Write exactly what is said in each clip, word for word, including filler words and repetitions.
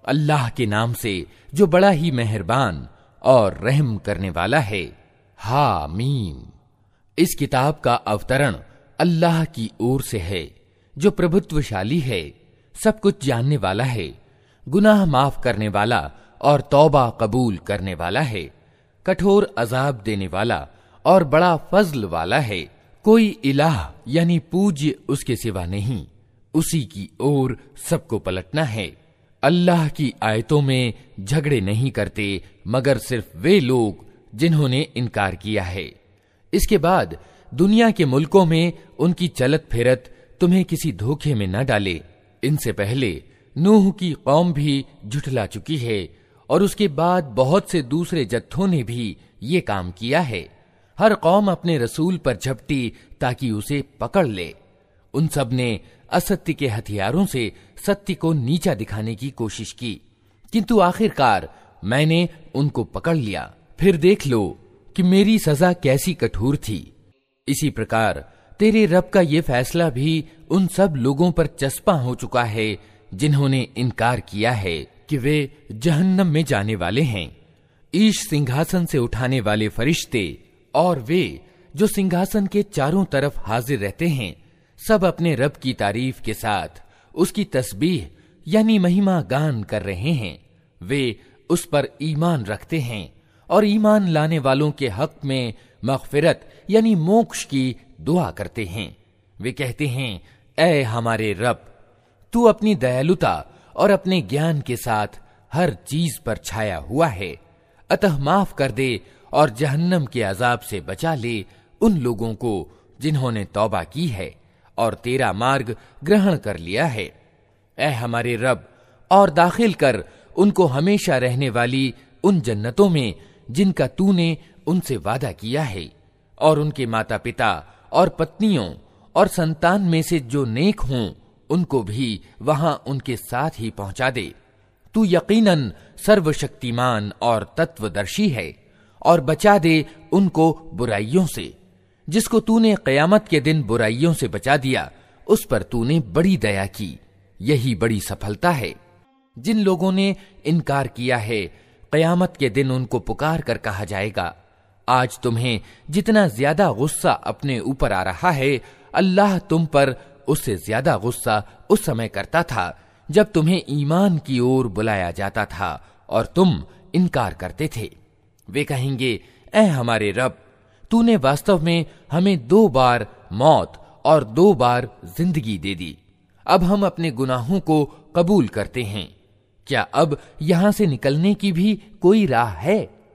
अल्लाह के नाम से जो बड़ा ही मेहरबान और रहम करने वाला है। हा मीम। इस किताब का अवतरण अल्लाह की ओर से है जो प्रभुत्वशाली है, सब कुछ जानने वाला है, गुनाह माफ करने वाला और तौबा कबूल करने वाला है, कठोर अजाब देने वाला और बड़ा फजल वाला है। कोई इलाह यानी पूज्य उसके सिवा नहीं, उसी की ओर सबको पलटना है। अल्लाह की आयतों में झगड़े नहीं करते मगर सिर्फ वे लोग जिन्होंने इनकार किया है। इसके बाद दुनिया के मुल्कों में उनकी चलत फिरत तुम्हें किसी धोखे में न डाले। इनसे पहले नूह की कौम भी झुठला चुकी है और उसके बाद बहुत से दूसरे जत्थों ने भी ये काम किया है। हर कौम अपने रसूल पर झपटी ताकि उसे पकड़ ले। उन सब ने असत्य के हथियारों से सत्य को नीचा दिखाने की कोशिश की, किंतु आखिरकार मैंने उनको पकड़ लिया। फिर देख लो कि मेरी सजा कैसी कठोर थी। इसी प्रकार तेरे रब का ये फैसला भी उन सब लोगों पर चस्पा हो चुका है जिन्होंने इनकार किया है कि वे जहन्नम में जाने वाले हैं। ईश सिंहासन से उठाने वाले फरिश्ते और वे जो सिंहासन के चारों तरफ हाजिर रहते हैं, सब अपने रब की तारीफ के साथ उसकी तस्बीह यानी महिमा गान कर रहे हैं। वे उस पर ईमान रखते हैं और ईमान लाने वालों के हक में मग़फ़िरत यानी मोक्ष की दुआ करते हैं। वे कहते हैं, ऐ हमारे रब, तू अपनी दयालुता और अपने ज्ञान के साथ हर चीज पर छाया हुआ है, अतः माफ कर दे और जहन्नम के अजाब से बचा ले उन लोगों को जिन्होंने तौबा की है और तेरा मार्ग ग्रहण कर लिया है। ऐ हमारे रब, और दाखिल कर उनको हमेशा रहने वाली उन जन्नतों में जिनका तूने उनसे वादा किया है, और उनके माता पिता और पत्नियों और संतान में से जो नेक हों उनको भी वहां उनके साथ ही पहुंचा दे। तू यकीनन सर्वशक्तिमान और तत्वदर्शी है, और बचा दे उनको बुराइयों से। जिसको तूने क़यामत के दिन बुराइयों से बचा दिया, उस पर तूने बड़ी दया की, यही बड़ी सफलता है। जिन लोगों ने इनकार किया है, क़यामत के दिन उनको पुकार कर कहा जाएगा, आज तुम्हें जितना ज्यादा गुस्सा अपने ऊपर आ रहा है, अल्लाह तुम पर उससे ज्यादा गुस्सा उस समय करता था जब तुम्हें ईमान की ओर बुलाया जाता था और तुम इनकार करते थे। वे कहेंगे, ऐ हमारे रब, तूने वास्तव में हमें दो बार मौत और दो बार जिंदगी दे दी। अब हम अपने गुनाहों को कबूल करते हैं। क्या अब यहां से निकलने की भी कोई राह है?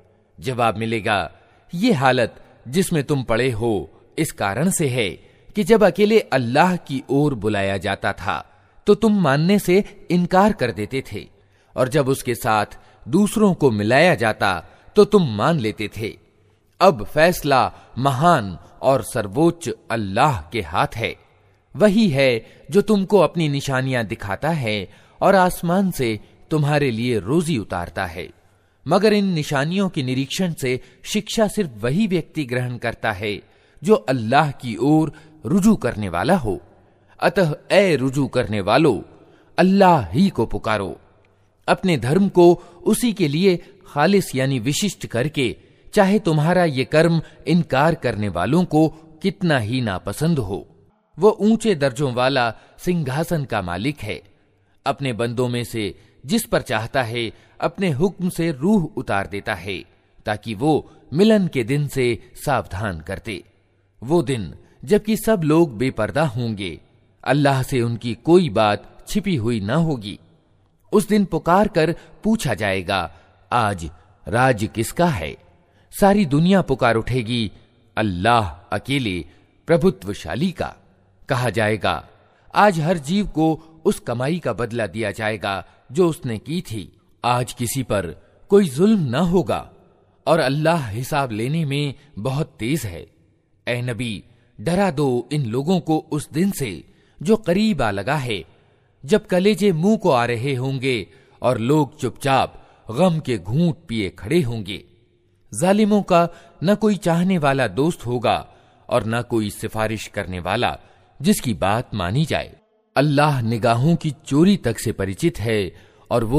जवाब मिलेगा, ये हालत जिसमें तुम पड़े हो इस कारण से है कि जब अकेले अल्लाह की ओर बुलाया जाता था तो तुम मानने से इनकार कर देते थे, और जब उसके साथ दूसरों को मिलाया जाता तो तुम मान लेते थे। अब फैसला महान और सर्वोच्च अल्लाह के हाथ है। वही है जो तुमको अपनी निशानियां दिखाता है और आसमान से तुम्हारे लिए रोजी उतारता है। मगर इन निशानियों के निरीक्षण से शिक्षा सिर्फ वही व्यक्ति ग्रहण करता है जो अल्लाह की ओर रुजू करने वाला हो। अतः ए रुजू करने वालों, अल्लाह ही को पुकारो। अपने धर्म को उसी के लिए खालिस यानी विशिष्ट करके, चाहे तुम्हारा ये कर्म इनकार करने वालों को कितना ही नापसंद हो। वो ऊंचे दर्जों वाला सिंहासन का मालिक है। अपने बंदों में से जिस पर चाहता है अपने हुक्म से रूह उतार देता है, ताकि वो मिलन के दिन से सावधान करते। वो दिन जबकि सब लोग बेपर्दा होंगे, अल्लाह से उनकी कोई बात छिपी हुई न होगी। उस दिन पुकार कर पूछा जाएगा, आज राज किसका है? सारी दुनिया पुकार उठेगी, अल्लाह अकेले प्रभुत्वशाली का। कहा जाएगा, आज हर जीव को उस कमाई का बदला दिया जाएगा जो उसने की थी। आज किसी पर कोई जुल्म न होगा और अल्लाह हिसाब लेने में बहुत तेज है। ए नबी, डरा दो इन लोगों को उस दिन से जो करीब आ लगा है, जब कलेजे मुंह को आ रहे होंगे और लोग चुपचाप गम के घूंट पिए खड़े होंगे। जालिमों का न कोई चाहने वाला दोस्त होगा और न कोई सिफारिश करने वाला जिसकी बात मानी जाए। अल्लाह निगाहों की चोरी तक से परिचित है और वो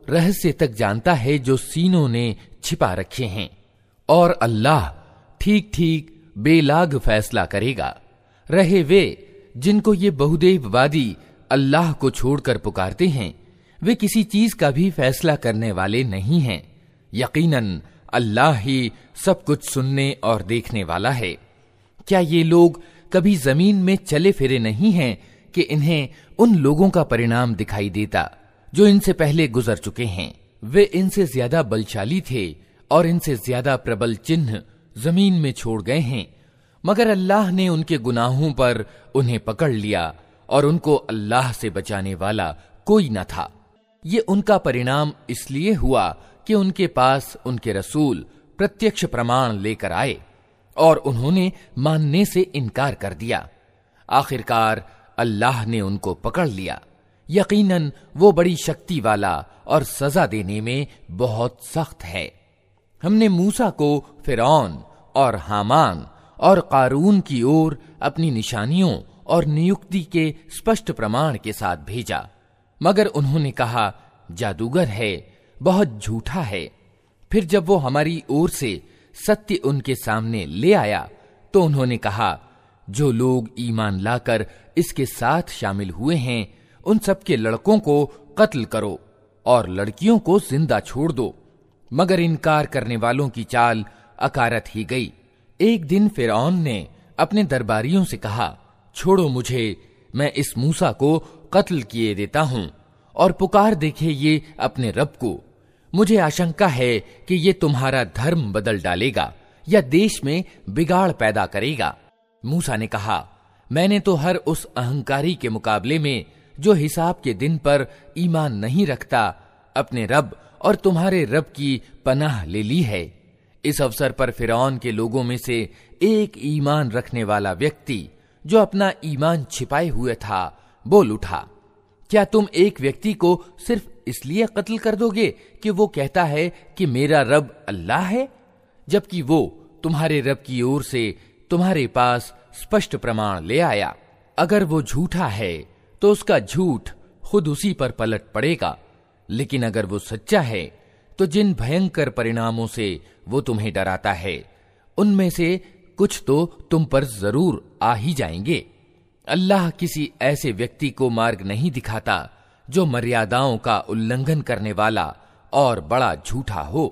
रहस्य तक जानता है जो सीनों ने छिपा रखे हैं, और अल्लाह ठीक ठीक बेलाग फैसला करेगा। रहे वे जिनको ये बहुदेववादी अल्लाह को छोड़कर पुकारते हैं, वे किसी चीज का भी फैसला करने वाले नहीं हैं। यकीनन अल्लाह ही सब कुछ सुनने और देखने वाला है। क्या ये लोग कभी जमीन में चले फिरे नहीं हैं कि इन्हें उन लोगों का परिणाम दिखाई देता जो इनसे पहले गुजर चुके हैं? वे इनसे ज्यादा बलशाली थे और इनसे ज्यादा प्रबल चिन्ह जमीन में छोड़ गए हैं, मगर अल्लाह ने उनके गुनाहों पर उन्हें पकड़ लिया और उनको अल्लाह से बचाने वाला कोई न था। ये उनका परिणाम इसलिए हुआ कि उनके पास उनके रसूल प्रत्यक्ष प्रमाण लेकर आए और उन्होंने मानने से इनकार कर दिया। आखिरकार अल्लाह ने उनको पकड़ लिया। यकीनन वो बड़ी शक्ति वाला और सजा देने में बहुत सख्त है। हमने मूसा को फिरौन और हामान और कारून की ओर अपनी निशानियों और नियुक्ति के स्पष्ट प्रमाण के साथ भेजा, मगर उन्होंने कहा जादूगर है, बहुत झूठा है। फिर जब वो हमारी ओर से सत्य उनके सामने ले आया तो उन्होंने कहा, जो लोग ईमान लाकर इसके साथ शामिल हुए हैं उन सबके लड़कों को कत्ल करो और लड़कियों को जिंदा छोड़ दो। मगर इनकार करने वालों की चाल अकारत ही गई। एक दिन फिरौन ने अपने दरबारियों से कहा, छोड़ो मुझे, मैं इस मूसा को कत्ल किए देता हूं और पुकार देखे ये अपने रब को। मुझे आशंका है कि ये तुम्हारा धर्म बदल डालेगा या देश में बिगाड़ पैदा करेगा। मूसा ने कहा, मैंने तो हर उस अहंकारी के मुकाबले में जो हिसाब के दिन पर ईमान नहीं रखता अपने रब और तुम्हारे रब की पनाह ले ली है। इस अवसर पर फिरौन के लोगों में से एक ईमान रखने वाला व्यक्ति जो अपना ईमान छिपाए हुए था बोल उठा, क्या तुम एक व्यक्ति को सिर्फ इसलिए कत्ल कर दोगे कि वो कहता है कि मेरा रब अल्लाह है, जबकि वो तुम्हारे रब की ओर से तुम्हारे पास स्पष्ट प्रमाण ले आया? अगर वो झूठा है तो उसका झूठ खुद उसी पर पलट पड़ेगा, लेकिन अगर वो सच्चा है तो जिन भयंकर परिणामों से वो तुम्हें डराता है उनमें से कुछ तो तुम पर जरूर आ ही जाएंगे। अल्लाह किसी ऐसे व्यक्ति को मार्ग नहीं दिखाता जो मर्यादाओं का उल्लंघन करने वाला और बड़ा झूठा हो।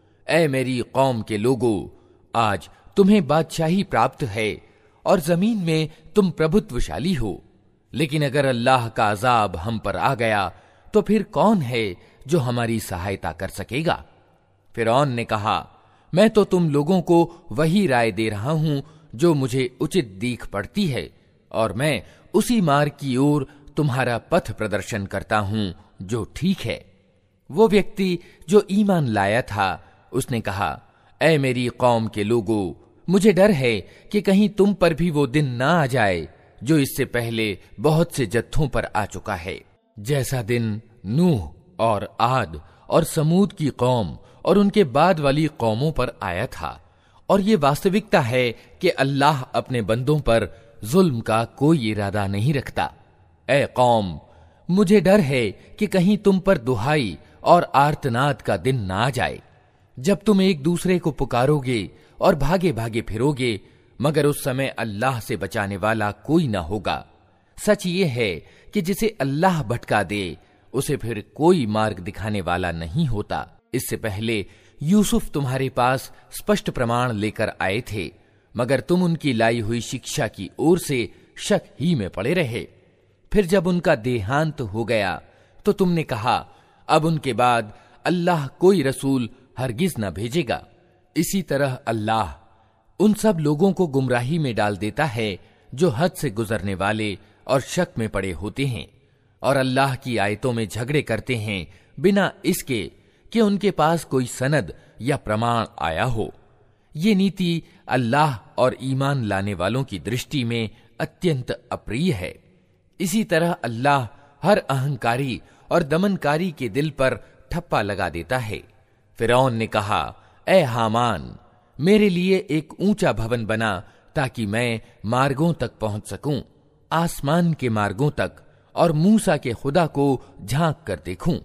ऐ मेरी कौम के लोगों, आज तुम्हें बादशाही प्राप्त है और जमीन में तुम प्रभुत्वशाली हो, लेकिन अगर अल्लाह का अजाब हम पर आ गया तो फिर कौन है जो हमारी सहायता कर सकेगा? फिरौन ने कहा, मैं तो तुम लोगों को वही राय दे रहा हूं जो मुझे उचित दीख पड़ती है, और मैं उसी मार्ग की ओर तुम्हारा पथ प्रदर्शन करता हूं जो ठीक है। वो व्यक्ति जो ईमान लाया था उसने कहा, ऐ मेरी कौम के लोगों, मुझे डर है कि कहीं तुम पर भी वो दिन ना आ जाए जो इससे पहले बहुत से जत्थों पर आ चुका है, जैसा दिन नूह और आद और समूद की कौम और उनके बाद वाली कौमों पर आया था। और ये वास्तविकता है कि अल्लाह अपने बंदों पर जुल्म का कोई इरादा नहीं रखता। ऐ कौम, मुझे डर है कि कहीं तुम पर दुहाई और आर्तनाद का दिन ना आ जाए, जब तुम एक दूसरे को पुकारोगे और भागे भागे फिरोगे, मगर उस समय अल्लाह से बचाने वाला कोई ना होगा। सच ये है कि जिसे अल्लाह भटका दे उसे फिर कोई मार्ग दिखाने वाला नहीं होता। इससे पहले यूसुफ तुम्हारे पास स्पष्ट प्रमाण लेकर आए थे, मगर तुम उनकी लाई हुई शिक्षा की ओर से शक ही में पड़े रहे। फिर जब उनका देहांत हो गया तो तुमने कहा, अब उनके बाद अल्लाह कोई रसूल हरगिज न भेजेगा। इसी तरह अल्लाह उन सब लोगों को गुमराही में डाल देता है जो हद से गुजरने वाले और शक में पड़े होते हैं और अल्लाह की आयतों में झगड़े करते हैं बिना इसके कि उनके पास कोई सनद या प्रमाण आया हो। ये नीति अल्लाह और ईमान लाने वालों की दृष्टि में अत्यंत अप्रिय है। इसी तरह अल्लाह हर अहंकारी और दमनकारी के दिल पर ठप्पा लगा देता है। फिरौन ने कहा, ऐ हामान, मेरे लिए एक ऊंचा भवन बना ताकि मैं मार्गों तक पहुंच सकूं, आसमान के मार्गों तक, और मूसा के खुदा को झांक कर देखूं।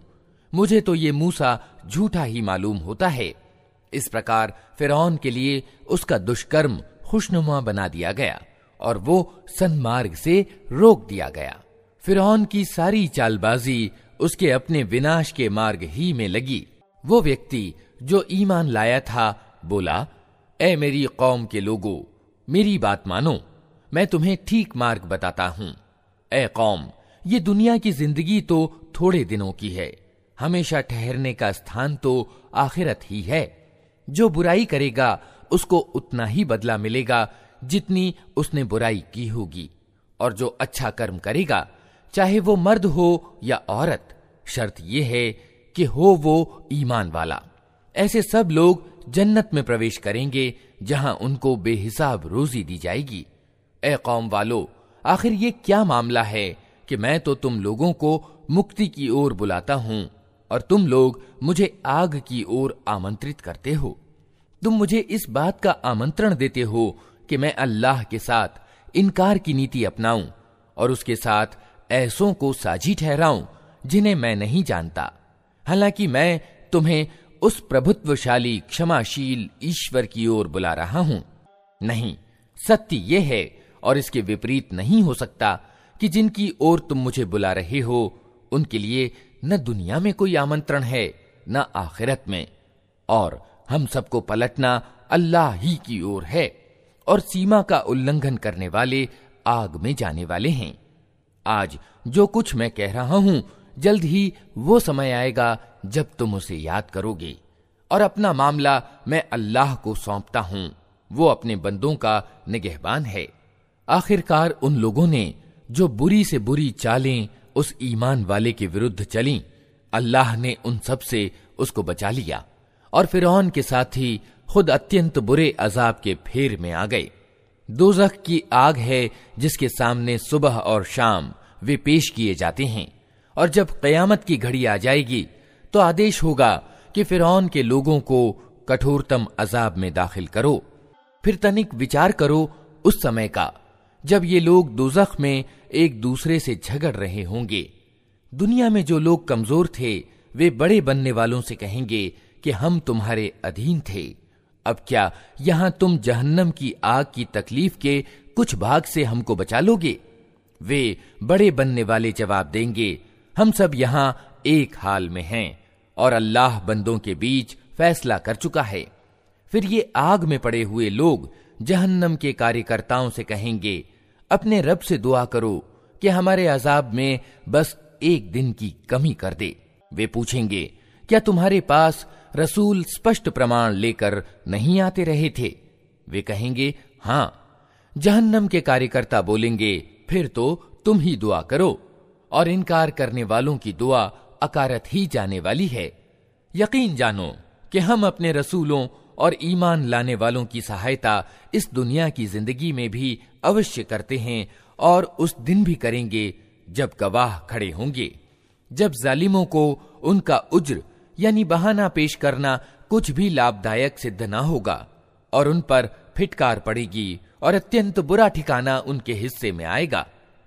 मुझे तो ये मूसा झूठा ही मालूम होता है। इस प्रकार फिरौन के लिए उसका दुष्कर्म खुशनुमा बना दिया गया और वो सन्मार्ग से रोक दिया गया। फिरौन की सारी चालबाजी उसके अपने विनाश के मार्ग ही में लगी। वो व्यक्ति जो ईमान लाया था बोला, ए मेरी कौम के लोगों, मेरी बात मानो, मैं तुम्हें ठीक मार्ग बताता हूं। ए कौम, ये दुनिया की जिंदगी तो थोड़े दिनों की है, हमेशा ठहरने का स्थान तो आखिरत ही है। जो बुराई करेगा उसको उतना ही बदला मिलेगा जितनी उसने बुराई की होगी, और जो अच्छा कर्म करेगा, चाहे वो मर्द हो या औरत, शर्त यह है कि हो वो ईमान वाला। ऐसे सब लोग जन्नत में प्रवेश करेंगे जहां उनको बेहिसाब रोजी दी जाएगी। ए कौम वालो, आखिर ये क्या मामला है कि मैं तो तुम लोगों को मुक्ति की ओर बुलाता हूं और तुम लोग मुझे आग की ओर आमंत्रित करते हो। तुम मुझे इस बात का आमंत्रण देते हो कि मैं अल्लाह के साथ इनकार की नीति अपनाऊं और उसके साथ ऐसों को साझी ठहराऊं जिन्हें मैं नहीं जानता, हालांकि मैं तुम्हें उस प्रभुत्वशाली क्षमाशील ईश्वर की ओर बुला रहा हूं। नहीं, सत्य यह है और इसके विपरीत नहीं हो सकता कि जिनकी ओर तुम मुझे बुला रहे हो उनके लिए न दुनिया में कोई आमंत्रण है न आखिरत में, और हम सबको पलटना अल्लाह ही की ओर है, और सीमा का उल्लंघन करने वाले आग में जाने वाले हैं। आज जो कुछ मैं कह रहा हूं, जल्द ही वो समय आएगा जब तुम उसे याद करोगे, और अपना मामला मैं अल्लाह को सौंपता हूं, वो अपने बंदों का निगहबान है। आखिरकार उन लोगों ने जो बुरी से बुरी चालें उस ईमान वाले के विरुद्ध चलीं, अल्लाह ने उन सब से उसको बचा लिया, और फिरौन के साथी खुद अत्यंत बुरे अजाब के फेर में आ गए। दोज़ख की आग है जिसके सामने सुबह और शाम वे पेश किए जाते हैं, और जब क़यामत की घड़ी आ जाएगी तो आदेश होगा कि फिरौन के लोगों को कठोरतम अजाब में दाखिल करो। फिर तनिक विचार करो उस समय का जब ये लोग दोज़ख में एक दूसरे से झगड़ रहे होंगे। दुनिया में जो लोग कमजोर थे वे बड़े बनने वालों से कहेंगे कि हम तुम्हारे अधीन थे, अब क्या यहां तुम जहन्नम की आग की तकलीफ के कुछ भाग से हमको बचा लोगे? वे बड़े बनने वाले जवाब देंगे, हम सब यहां एक हाल में हैं और अल्लाह बंदों के बीच फैसला कर चुका है। फिर ये आग में पड़े हुए लोग जहन्नम के कार्यकर्ताओं से कहेंगे, अपने रब से दुआ करो कि हमारे अजाब में बस एक दिन की कमी कर दे। वे पूछेंगे, क्या तुम्हारे पास रसूल स्पष्ट प्रमाण लेकर नहीं आते रहे थे? वे कहेंगे, हां। जहन्नम के कार्यकर्ता बोलेंगे, फिर तो तुम ही दुआ करो, और इनकार करने वालों की दुआ अकारत ही जाने वाली है। यकीन जानो कि हम अपने रसूलों और ईमान लाने वालों की सहायता इस दुनिया की जिंदगी में भी अवश्य करते हैं, और उस दिन भी करेंगे जब गवाह खड़े होंगे, जब जालिमों को उनका उज्र यानी बहाना पेश करना कुछ भी लाभदायक सिद्ध न होगा, और उन पर फिटकार पड़ेगी और अत्यंत बुरा ठिकाना उनके हिस्से में आएगा।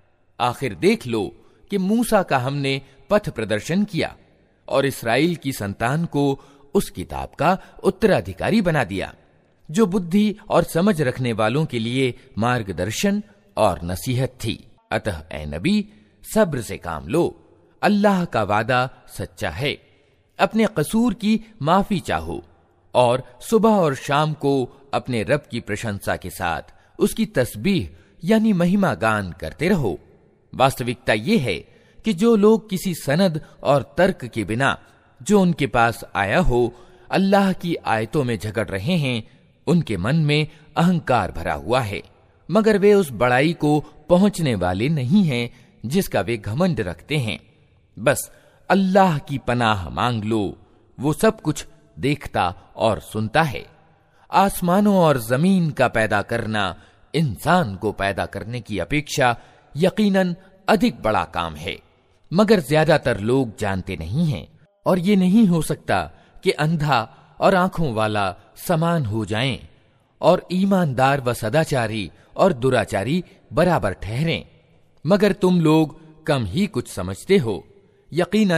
आखिर देख लो कि मूसा का हमने पथ प्रदर्शन किया और इस्राएल की संतान को उस किताब का उत्तराधिकारी बना दिया, जो बुद्धि और समझ रखने वालों के लिए मार्गदर्शन और नसीहत थी। अतः ए नबी, सब्र से काम लो, अल्लाह का वादा सच्चा है। अपने कसूर की माफी चाहो और सुबह और शाम को अपने रब की प्रशंसा के साथ उसकी तस्बीह यानी महिमा गान करते रहो। वास्तविकता यह है कि जो लोग किसी सनद और तर्क के बिना जो उनके पास आया हो अल्लाह की आयतों में झगड़ रहे हैं, उनके मन में अहंकार भरा हुआ है, मगर वे उस बड़ाई को पहुंचने वाले नहीं हैं जिसका वे घमंड रखते हैं। बस अल्लाह की पनाह मांग लो, वो सब कुछ देखता और सुनता है। आसमानों और जमीन का पैदा करना इंसान को पैदा करने की अपेक्षा यकीनन अधिक बड़ा काम है, मगर ज्यादातर लोग जानते नहीं हैं, और ये नहीं हो सकता कि अंधा और आंखों वाला समान हो जाएं और ईमानदार व सदाचारी और दुराचारी बराबर ठहरें, मगर तुम लोग कम ही कुछ समझते हो। यकीनन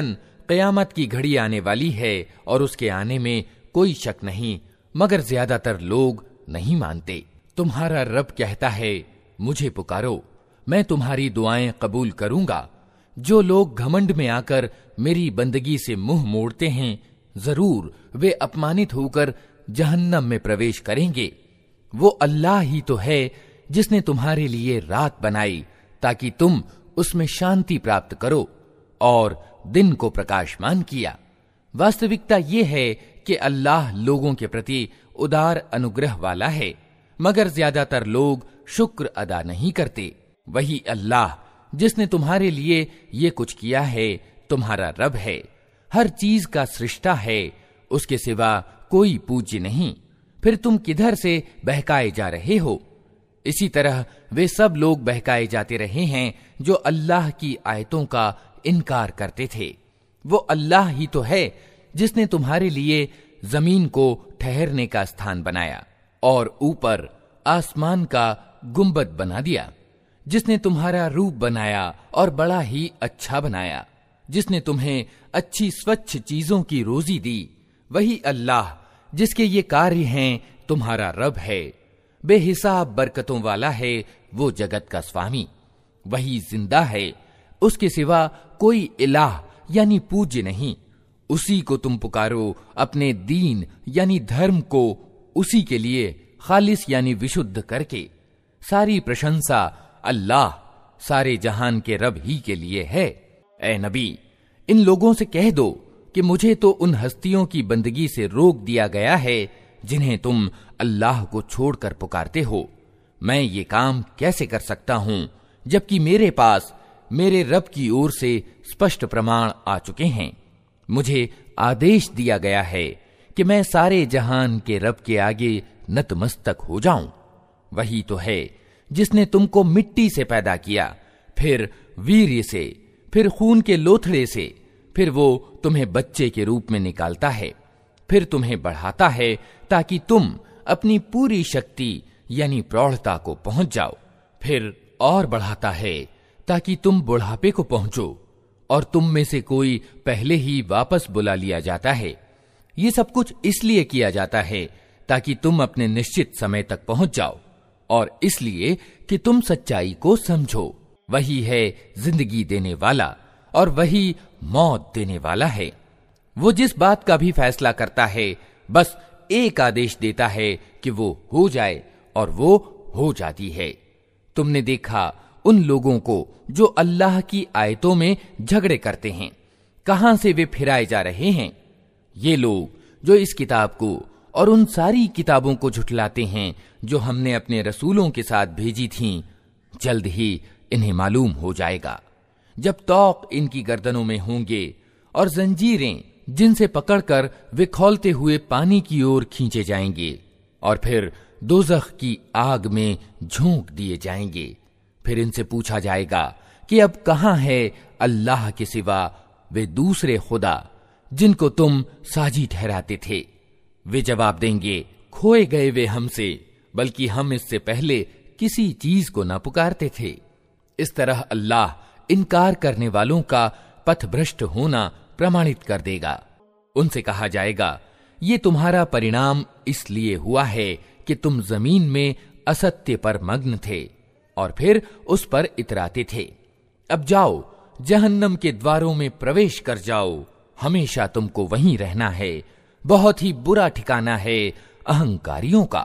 क़यामत की घड़ी आने वाली है और उसके आने में कोई शक नहीं, मगर ज्यादातर लोग नहीं मानते। तुम्हारा रब कहता है, मुझे पुकारो, मैं तुम्हारी दुआएं कबूल करूंगा। जो लोग घमंड में आकर मेरी बंदगी से मुंह मोड़ते हैं, जरूर वे अपमानित होकर जहन्नम में प्रवेश करेंगे। वो अल्लाह ही तो है जिसने तुम्हारे लिए रात बनाई ताकि तुम उसमें शांति प्राप्त करो और दिन को प्रकाशमान किया। वास्तविकता ये है कि अल्लाह लोगों के प्रति उदार अनुग्रह वाला है, मगर ज्यादातर लोग शुक्र अदा नहीं करते। वही अल्लाह जिसने तुम्हारे लिए ये कुछ किया है तुम्हारा रब है, हर चीज का सृष्टा है, उसके सिवा कोई पूज्य नहीं। फिर तुम किधर से बहकाए जा रहे हो? इसी तरह वे सब लोग बहकाए जाते रहे हैं जो अल्लाह की आयतों का इनकार करते थे। वो अल्लाह ही तो है जिसने तुम्हारे लिए जमीन को ठहरने का स्थान बनाया और ऊपर आसमान का गुंबद बना दिया, जिसने तुम्हारा रूप बनाया और बड़ा ही अच्छा बनाया, जिसने तुम्हें अच्छी स्वच्छ चीजों की रोजी दी। वही अल्लाह जिसके ये कार्य हैं तुम्हारा रब है, बेहिसाब बरकतों वाला है वो जगत का स्वामी। वही जिंदा है, उसके सिवा कोई इलाह यानी पूज्य नहीं। उसी को तुम पुकारो अपने दीन यानी धर्म को उसी के लिए खालिस यानी विशुद्ध करके। सारी प्रशंसा अल्लाह सारे जहान के रब ही के लिए है। ए नबी, इन लोगों से कह दो कि मुझे तो उन हस्तियों की बंदगी से रोक दिया गया है जिन्हें तुम अल्लाह को छोड़कर पुकारते हो। मैं ये काम कैसे कर सकता हूं जबकि मेरे पास मेरे रब की ओर से स्पष्ट प्रमाण आ चुके हैं। मुझे आदेश दिया गया है कि मैं सारे जहान के रब के आगे नतमस्तक हो जाऊं। वही तो है जिसने तुमको मिट्टी से पैदा किया, फिर वीर्य से, फिर खून के लोथड़े से, फिर वो तुम्हें बच्चे के रूप में निकालता है, फिर तुम्हें बढ़ाता है ताकि तुम अपनी पूरी शक्ति यानी प्रौढ़ता को पहुंच जाओ, फिर और बढ़ाता है ताकि तुम बुढ़ापे को पहुंचो, और तुम में से कोई पहले ही वापस बुला लिया जाता है। ये सब कुछ इसलिए किया जाता है ताकि तुम अपने निश्चित समय तक पहुंच जाओ, और इसलिए कि तुम सच्चाई को समझो। वही है जिंदगी देने वाला और वही मौत देने वाला है। वो जिस बात का भी फैसला करता है बस एक आदेश देता है कि वो हो जाए और वो हो जाती है। तुमने देखा उन लोगों को जो अल्लाह की आयतों में झगड़े करते हैं, कहां से वे फिराए जा रहे हैं। ये लोग जो इस किताब को और उन सारी किताबों को झुठलाते हैं जो हमने अपने रसूलों के साथ भेजी थीं, जल्द ही इन्हें मालूम हो जाएगा जब तौक इनकी गर्दनों में होंगे और जंजीरें जिनसे पकड़कर वे खौलते हुए पानी की ओर खींचे जाएंगे और फिर दोज़ख की आग में झोंक दिए जाएंगे। फिर इनसे पूछा जाएगा कि अब कहां है अल्लाह के सिवा वे दूसरे खुदा जिनको तुम साजी ठहराते थे। वे जवाब देंगे, खोए गए वे हमसे, बल्कि हम इससे पहले किसी चीज को न पुकारते थे। इस तरह अल्लाह इनकार करने वालों का पथभ्रष्ट होना प्रमाणित कर देगा। उनसे कहा जाएगा, ये तुम्हारा परिणाम इसलिए हुआ है कि तुम जमीन में असत्य पर मग्न थे और फिर उस पर इतराते थे। अब जाओ, जहन्नम के द्वारों में प्रवेश कर जाओ, हमेशा तुमको वहीं रहना है। बहुत ही बुरा ठिकाना है अहंकारियों का।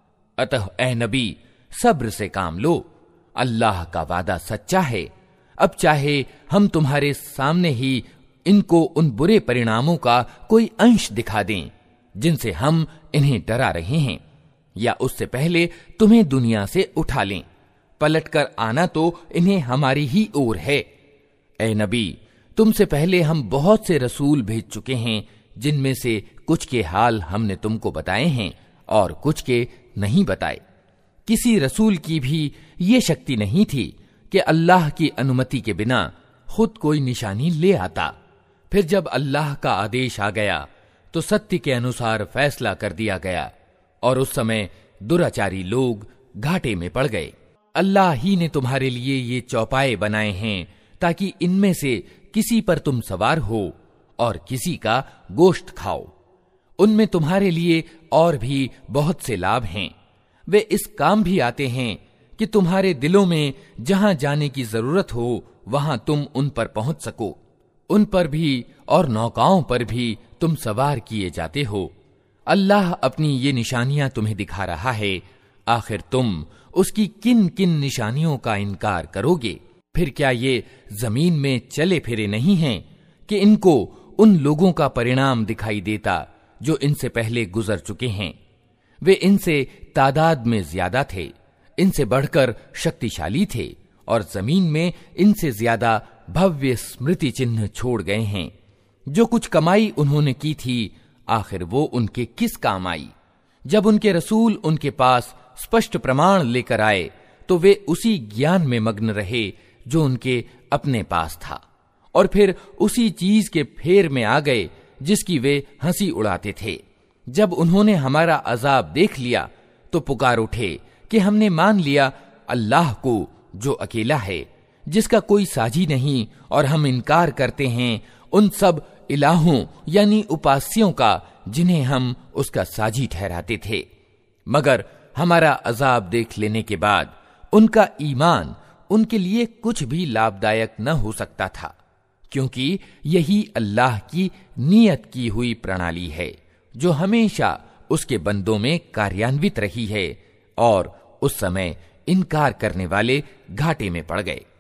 अतः ए नबी, सब्र से काम लो, अल्लाह का वादा सच्चा है। अब चाहे हम तुम्हारे सामने ही इनको उन बुरे परिणामों का कोई अंश दिखा दें जिनसे हम इन्हें डरा रहे हैं, या उससे पहले तुम्हें दुनिया से उठा लें। पलटकर आना तो इन्हें हमारी ही ओर है। ए नबी, तुमसे पहले हम बहुत से रसूल भेज चुके हैं जिनमें से कुछ के हाल हमने तुमको बताए हैं और कुछ के नहीं बताए। किसी रसूल की भी ये शक्ति नहीं थी कि अल्लाह की अनुमति के बिना खुद कोई निशानी ले आता। फिर जब अल्लाह का आदेश आ गया तो सत्य के अनुसार फैसला कर दिया गया और उस समय दुराचारी लोग घाटे में पड़ गए। अल्लाह ही ने तुम्हारे लिए ये चौपाए बनाए हैं ताकि इनमें से किसी पर तुम सवार हो और किसी का गोश्त खाओ। उनमें तुम्हारे लिए और भी बहुत से लाभ हैं। वे इस काम भी आते हैं कि तुम्हारे दिलों में जहां जाने की जरूरत हो वहां तुम उन पर पहुंच सको। उन पर भी और नौकाओं पर भी तुम सवार किए जाते हो। अल्लाह अपनी ये निशानियां तुम्हें दिखा रहा है, आखिर तुम उसकी किन किन निशानियों का इनकार करोगे? फिर क्या ये जमीन में चले फिरे नहीं हैं कि इनको उन लोगों का परिणाम दिखाई देता जो इनसे पहले गुजर चुके हैं? वे इनसे तादाद में ज्यादा थे, इनसे बढ़कर शक्तिशाली थे और जमीन में इनसे ज्यादा भव्य स्मृति चिन्ह छोड़ गए हैं। जो कुछ कमाई उन्होंने की थी, आखिर वो उनके किस काम आई? जब उनके रसूल उनके पास स्पष्ट प्रमाण लेकर आए तो वे उसी ज्ञान में मग्न रहे जो उनके अपने पास था, और फिर उसी चीज के फेर में आ गए जिसकी वे हंसी उड़ाते थे। जब उन्होंने हमारा अजाब देख लिया तो पुकार उठे कि हमने मान लिया अल्लाह को जो अकेला है, जिसका कोई साझी नहीं, और हम इनकार करते हैं उन सब इलाहों यानी उपास्यों का जिन्हें हम उसका साझी ठहराते थे। मगर हमारा अजाब देख लेने के बाद उनका ईमान उनके लिए कुछ भी लाभदायक न हो सकता था, क्योंकि यही अल्लाह की नियत की हुई प्रणाली है जो हमेशा उसके बंदों में कार्यान्वित रही है। और उस समय इनकार करने वाले घाटे में पड़ गए।